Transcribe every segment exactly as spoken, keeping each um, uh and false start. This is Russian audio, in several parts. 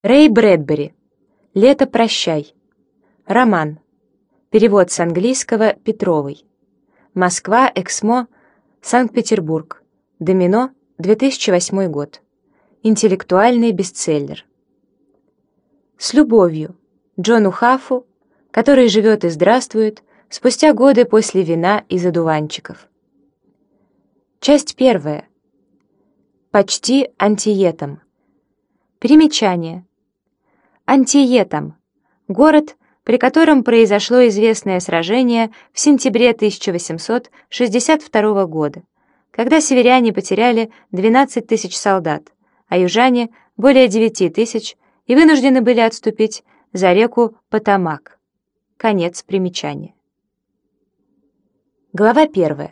Рэй Брэдбери. «Лето, прощай». Роман. Перевод с английского Петровой. Москва, Эксмо, Санкт-Петербург. Домино, две тысячи восьмой год. Интеллектуальный бестселлер. С любовью. Джону Хаффу, который живет и здравствует спустя годы после вина из одуванчиков. Часть первая. Почти Антиетам. Примечание. Антиетам — город, при котором произошло известное сражение в сентябре тысяча восемьсот шестьдесят второго года, когда северяне потеряли двенадцать тысяч солдат, а южане — более девяти тысяч, и вынуждены были отступить за реку Потамак. Конец примечания. Глава первая.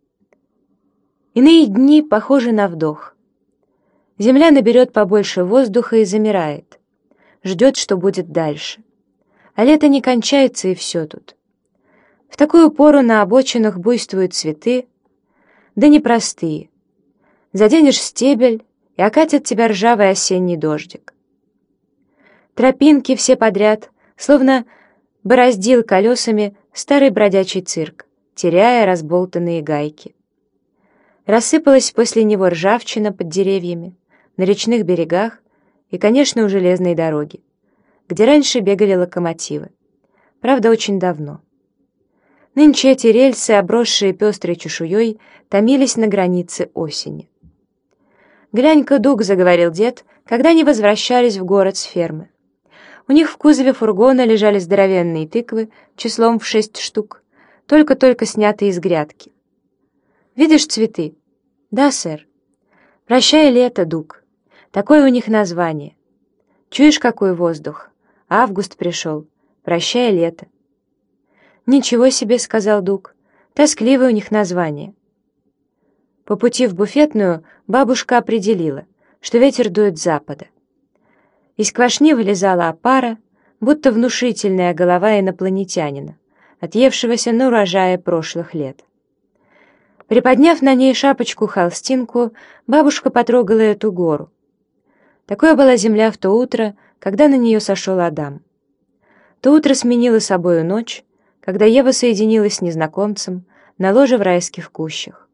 Иные дни похожи на вдох. Земля наберет побольше воздуха и замирает, ждет, что будет дальше. А лето не кончается, и все тут. В такую пору на обочинах буйствуют цветы, да непростые. Заденешь стебель, и окатит тебя ржавый осенний дождик. Тропинки все подряд, словно бороздил колесами старый бродячий цирк, теряя разболтанные гайки. Рассыпалась после него ржавчина под деревьями, на речных берегах и, конечно, у железной дороги, где раньше бегали локомотивы. Правда, очень давно. Нынче эти рельсы, обросшие пестрой чешуей, томились на границе осени. «Глянь-ка, Дуг», — заговорил дед, когда они возвращались в город с фермы. У них в кузове фургона лежали здоровенные тыквы числом в шесть штук, только-только снятые из грядки. «Видишь цветы?» «Да, сэр». «Прощай, лето, Дуг». Такое у них название. Чуешь, какой воздух? Август пришел. Прощай, лето. «Ничего себе», — сказал Дуг. «Тоскливое у них название». По пути в буфетную бабушка определила, что ветер дует с запада. Из квашни вылезала опара, будто внушительная голова инопланетянина, отъевшегося на урожае прошлых лет. Приподняв на ней шапочку-холстинку, бабушка потрогала эту гору. Такой была земля в то утро, когда на нее сошел Адам. То утро сменило собою ночь, когда Ева соединилась с незнакомцем на ложе в райских кущах.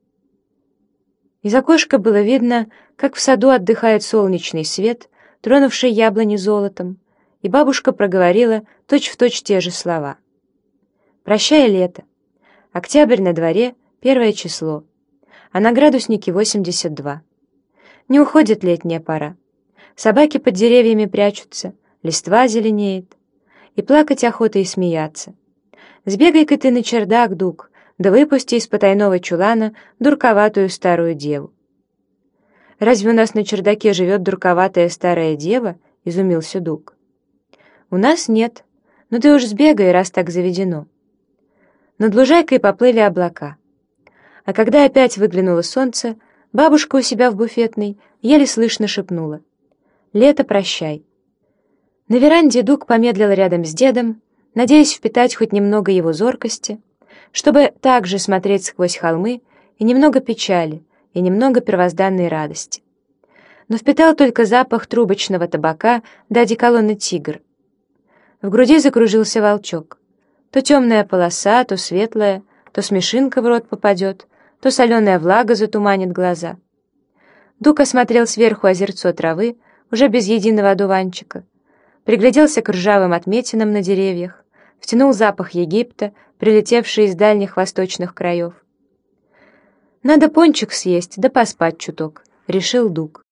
Из окошка было видно, как в саду отдыхает солнечный свет, тронувший яблони золотом, и бабушка проговорила точь-в-точь те же слова. «Прощай, лето. Октябрь на дворе, первое число, а на градуснике восемьдесят два. Не уходит летняя пора. Собаки под деревьями прячутся, листва зеленеет, и плакать охота и смеяться. Сбегай-ка ты на чердак, Дуг, да выпусти из потайного чулана дурковатую старую деву». «Разве у нас на чердаке живет дурковатая старая дева?» — изумился Дуг. «У нас нет, но ты уж сбегай, раз так заведено». Над лужайкой поплыли облака. А когда опять выглянуло солнце, бабушка у себя в буфетной еле слышно шепнула: «Лето, прощай». На веранде Дуг помедлил рядом с дедом, надеясь впитать хоть немного его зоркости, чтобы также смотреть сквозь холмы и немного печали, и немного первозданной радости. Но впитал только запах трубочного табака да одеколона «Тигр». В груди закружился волчок. То темная полоса, то светлая, то смешинка в рот попадет, то соленая влага затуманит глаза. Дуг осмотрел сверху озерцо травы, уже без единого одуванчика, пригляделся к ржавым отметинам на деревьях, втянул запах Египта, прилетевший из дальних восточных краев. «Надо пончик съесть, да поспать чуток», — решил Дуг.